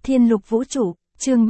Thiên Lục Vũ Trụ, chương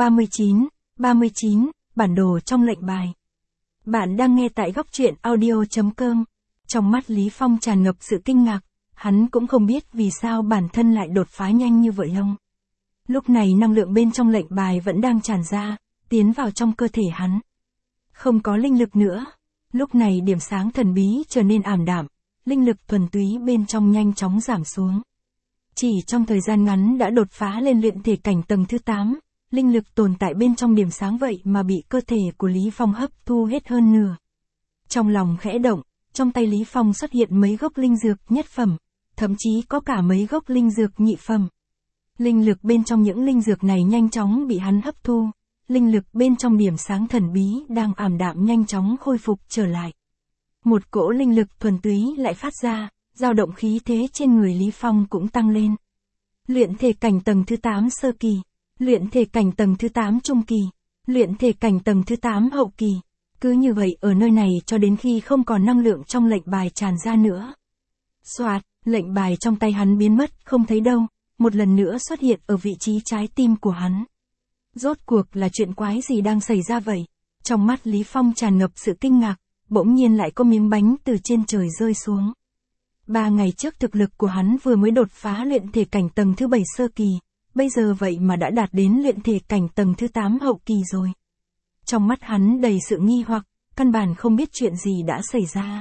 39, bản đồ trong lệnh bài. Bạn đang nghe tại góc truyện audio.com. Trong mắt Lý Phong tràn ngập sự kinh ngạc, hắn cũng không biết vì sao bản thân lại đột phá nhanh như vậy không. Lúc này năng lượng bên trong lệnh bài vẫn đang tràn ra, tiến vào trong cơ thể hắn. Không có linh lực nữa. Lúc này điểm sáng thần bí trở nên ảm đạm, linh lực thuần túy bên trong nhanh chóng giảm xuống. Chỉ trong thời gian ngắn đã đột phá lên luyện thể cảnh tầng thứ 8, linh lực tồn tại bên trong điểm sáng vậy mà bị cơ thể của Lý Phong hấp thu hết hơn nửa. Trong lòng khẽ động, trong tay Lý Phong xuất hiện mấy gốc linh dược nhất phẩm, thậm chí có cả mấy gốc linh dược nhị phẩm. Linh lực bên trong những linh dược này nhanh chóng bị hắn hấp thu, linh lực bên trong điểm sáng thần bí đang ảm đạm nhanh chóng khôi phục trở lại. Một cỗ linh lực thuần túy lại phát ra, dao động khí thế trên người Lý Phong cũng tăng lên. Luyện thể cảnh tầng thứ 8 sơ kỳ, luyện thể cảnh tầng thứ 8 trung kỳ, luyện thể cảnh tầng thứ 8 hậu kỳ. Cứ như vậy ở nơi này cho đến khi không còn năng lượng trong lệnh bài tràn ra nữa. Soạt, lệnh bài trong tay hắn biến mất không thấy đâu, một lần nữa xuất hiện ở vị trí trái tim của hắn. Rốt cuộc là chuyện quái gì đang xảy ra vậy? Trong mắt Lý Phong tràn ngập sự kinh ngạc, bỗng nhiên lại có miếng bánh từ trên trời rơi xuống. 3 ngày trước thực lực của hắn vừa mới đột phá luyện thể cảnh tầng thứ 7 sơ kỳ, bây giờ vậy mà đã đạt đến luyện thể cảnh tầng thứ 8 hậu kỳ rồi. Trong mắt hắn đầy sự nghi hoặc, căn bản không biết chuyện gì đã xảy ra.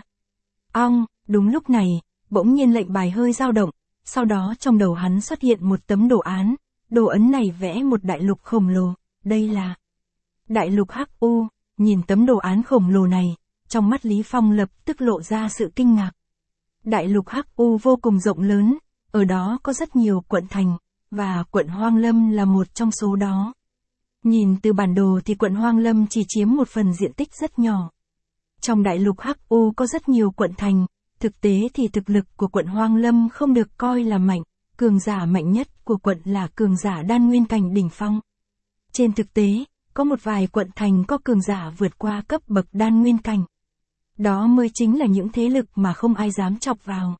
Đúng lúc này, bỗng nhiên lệnh bài hơi dao động, sau đó trong đầu hắn xuất hiện một tấm đồ án, đồ ấn này vẽ một đại lục khổng lồ, đây là đại lục Hắc U. Nhìn tấm đồ án khổng lồ này, trong mắt Lý Phong lập tức lộ ra sự kinh ngạc. Đại lục Hắc U vô cùng rộng lớn, ở đó có rất nhiều quận thành, và quận Hoang Lâm là một trong số đó. Nhìn từ bản đồ thì quận Hoang Lâm chỉ chiếm một phần diện tích rất nhỏ. Trong đại lục Hắc U có rất nhiều quận thành, thực tế thì thực lực của quận Hoang Lâm không được coi là mạnh, cường giả mạnh nhất của quận là cường giả đan nguyên cảnh đỉnh phong. Trên thực tế, có một vài quận thành có cường giả vượt qua cấp bậc đan nguyên cảnh. Đó mới chính là những thế lực mà không ai dám chọc vào.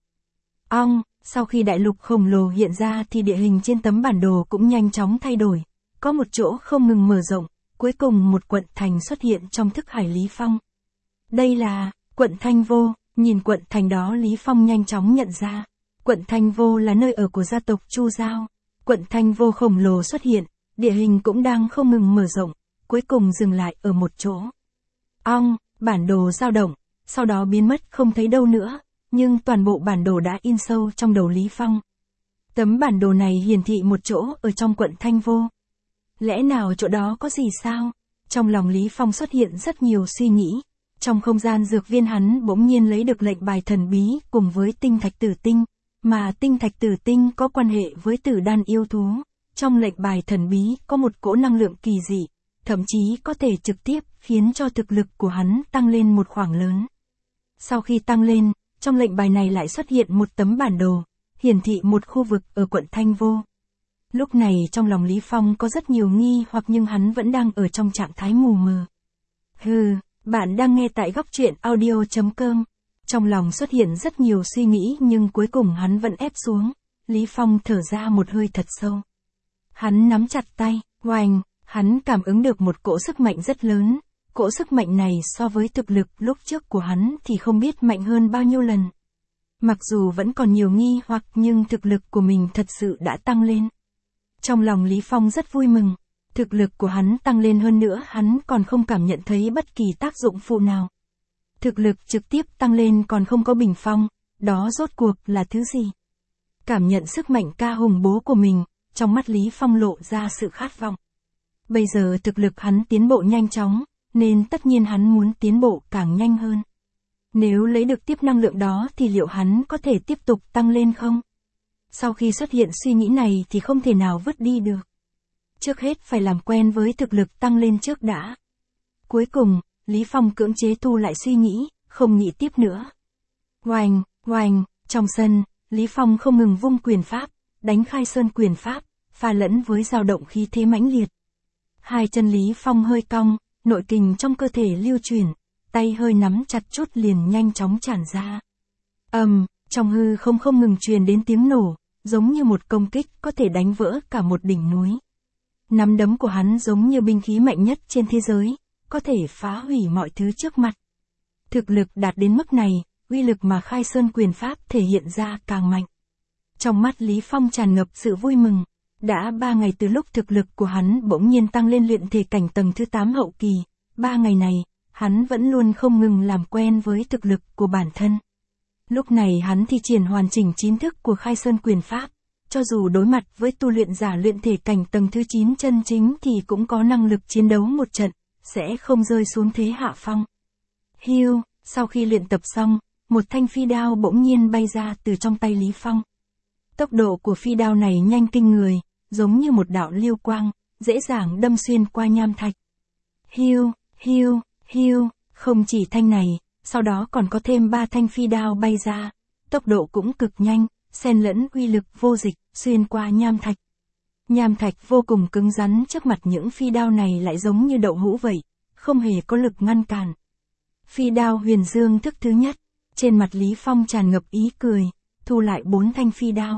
Sau khi đại lục khổng lồ hiện ra thì địa hình trên tấm bản đồ cũng nhanh chóng thay đổi. Có một chỗ không ngừng mở rộng, cuối cùng một quận thành xuất hiện trong thức hải Lý Phong. Đây là quận Thanh Vô. Nhìn quận thành đó Lý Phong nhanh chóng nhận ra. Quận Thanh Vô là nơi ở của gia tộc Chu Giao. Quận Thanh Vô khổng lồ xuất hiện, địa hình cũng đang không ngừng mở rộng, cuối cùng dừng lại ở một chỗ. Bản đồ dao động, sau đó biến mất không thấy đâu nữa, nhưng toàn bộ bản đồ đã in sâu trong đầu Lý Phong. Tấm bản đồ này hiển thị một chỗ ở trong quận Thanh Vô. Lẽ nào chỗ đó có gì sao? Trong lòng Lý Phong xuất hiện rất nhiều suy nghĩ. Trong không gian dược viên hắn bỗng nhiên lấy được lệnh bài thần bí cùng với tinh thạch tử tinh, mà tinh thạch tử tinh có quan hệ với tử đan yêu thú. Trong lệnh bài thần bí có một cỗ năng lượng kỳ dị, thậm chí có thể trực tiếp khiến cho thực lực của hắn tăng lên một khoảng lớn. Sau khi tăng lên, trong lệnh bài này lại xuất hiện một tấm bản đồ, hiển thị một khu vực ở quận Thanh Vô. Lúc này trong lòng Lý Phong có rất nhiều nghi hoặc nhưng hắn vẫn đang ở trong trạng thái mù mờ. Bạn đang nghe tại góc truyện audio.com. Trong lòng xuất hiện rất nhiều suy nghĩ nhưng cuối cùng hắn vẫn ép xuống. Lý Phong thở ra một hơi thật sâu. Hắn nắm chặt tay, hắn cảm ứng được một cỗ sức mạnh rất lớn. Cỗ sức mạnh này so với thực lực lúc trước của hắn thì không biết mạnh hơn bao nhiêu lần. Mặc dù vẫn còn nhiều nghi hoặc nhưng thực lực của mình thật sự đã tăng lên. Trong lòng Lý Phong rất vui mừng. Thực lực của hắn tăng lên hơn nữa hắn còn không cảm nhận thấy bất kỳ tác dụng phụ nào. Thực lực trực tiếp tăng lên còn không có bình phong, đó rốt cuộc là thứ gì? Cảm nhận sức mạnh ca hùng bố của mình, trong mắt Lý Phong lộ ra sự khát vọng. Bây giờ thực lực hắn tiến bộ nhanh chóng, nên tất nhiên hắn muốn tiến bộ càng nhanh hơn. Nếu lấy được tiếp năng lượng đó thì liệu hắn có thể tiếp tục tăng lên không? Sau khi xuất hiện suy nghĩ này thì không thể nào vứt đi được. Trước hết phải làm quen với thực lực tăng lên trước đã. Cuối cùng, Lý Phong cưỡng chế thu lại suy nghĩ, không nghĩ tiếp nữa. Trong sân, Lý Phong không ngừng vung quyền pháp, đánh khai sơn quyền pháp, pha lẫn với dao động khí thế mãnh liệt. Hai chân Lý Phong hơi cong, nội kình trong cơ thể lưu chuyển, tay hơi nắm chặt chút liền nhanh chóng tràn ra. Trong hư không ngừng truyền đến tiếng nổ, giống như một công kích có thể đánh vỡ cả một đỉnh núi. Nắm đấm của hắn giống như binh khí mạnh nhất trên thế giới, có thể phá hủy mọi thứ trước mặt. Thực lực đạt đến mức này, uy lực mà Khai Sơn quyền pháp thể hiện ra càng mạnh. Trong mắt Lý Phong tràn ngập sự vui mừng. Đã 3 ngày từ lúc thực lực của hắn bỗng nhiên tăng lên luyện thể cảnh tầng thứ 8 hậu kỳ, 3 ngày này, hắn vẫn luôn không ngừng làm quen với thực lực của bản thân. Lúc này hắn thi triển hoàn chỉnh 9 thức của Khai Sơn quyền pháp, cho dù đối mặt với tu luyện giả luyện thể cảnh tầng thứ 9 chân chính thì cũng có năng lực chiến đấu một trận, sẽ không rơi xuống thế hạ phong. Hiu, sau khi luyện tập xong, một thanh phi đao bỗng nhiên bay ra từ trong tay Lý Phong. Tốc độ của phi đao này nhanh kinh người, giống như một đạo lưu quang, dễ dàng đâm xuyên qua nham thạch. Hiu, hiu, hiu, không chỉ thanh này, sau đó còn có thêm 3 thanh phi đao bay ra, tốc độ cũng cực nhanh, xen lẫn uy lực vô dịch, xuyên qua nham thạch. Nham thạch vô cùng cứng rắn trước mặt những phi đao này lại giống như đậu hũ vậy, không hề có lực ngăn cản. Phi đao Huyền Dương thức thứ nhất, trên mặt Lý Phong tràn ngập ý cười, thu lại 4 thanh phi đao.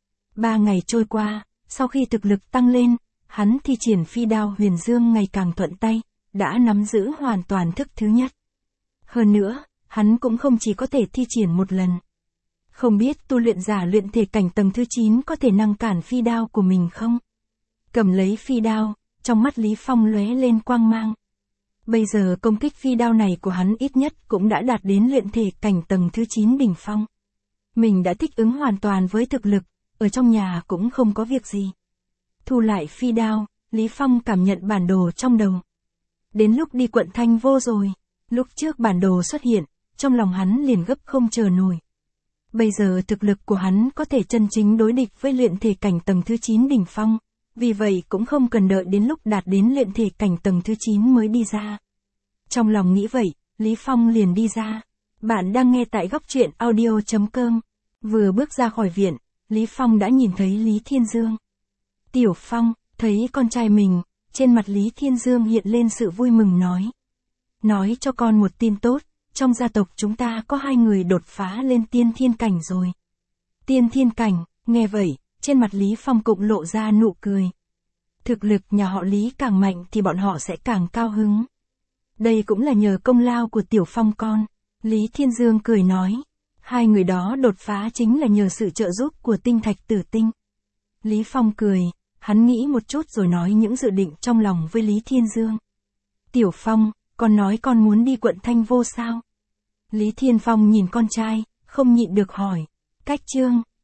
3 ngày trôi qua, sau khi thực lực tăng lên, hắn thi triển phi đao Huyền Dương ngày càng thuận tay, đã nắm giữ hoàn toàn thức thứ nhất. Hơn nữa, hắn cũng không chỉ có thể thi triển một lần. Không biết tu luyện giả luyện thể cảnh tầng thứ 9 có thể ngăn cản phi đao của mình không? Cầm lấy phi đao, trong mắt Lý Phong lóe lên quang mang. Bây giờ công kích phi đao này của hắn ít nhất cũng đã đạt đến luyện thể cảnh tầng thứ 9 đỉnh phong. Mình đã thích ứng hoàn toàn với thực lực, ở trong nhà cũng không có việc gì. Thu lại phi đao, Lý Phong cảm nhận bản đồ trong đầu. Đến lúc đi quận Thanh Vô rồi, lúc trước bản đồ xuất hiện, trong lòng hắn liền gấp không chờ nổi. Bây giờ thực lực của hắn có thể chân chính đối địch với luyện thể cảnh tầng thứ 9 đỉnh phong, vì vậy cũng không cần đợi đến lúc đạt đến luyện thể cảnh tầng thứ 9 mới đi ra. Trong lòng nghĩ vậy, Lý Phong liền đi ra. Bạn đang nghe tại góc truyện audio.com. Vừa bước ra khỏi viện, Lý Phong đã nhìn thấy Lý Thiên Dương. Tiểu Phong, thấy con trai mình, trên mặt Lý Thiên Dương hiện lên sự vui mừng nói. Nói cho con một tin tốt, trong gia tộc chúng ta có 2 người đột phá lên tiên thiên cảnh rồi. Tiên thiên cảnh, nghe vậy, trên mặt Lý Phong cũng lộ ra nụ cười. Thực lực nhà họ Lý càng mạnh thì bọn họ sẽ càng cao hứng. Đây cũng là nhờ công lao của Tiểu Phong con. Lý Thiên Dương cười nói. 2 người đó đột phá chính là nhờ sự trợ giúp của tinh thạch tử tinh. Lý Phong cười, hắn nghĩ một chút rồi nói những dự định trong lòng với Lý Thiên Dương. Tiểu Phong, con nói con muốn đi quận Thanh Vô sao? Lý Thiên Phong nhìn con trai, không nhịn được hỏi. Cách chương